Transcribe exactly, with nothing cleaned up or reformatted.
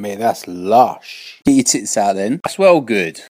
Mate, that's lush. Get your tits out then. That's well good.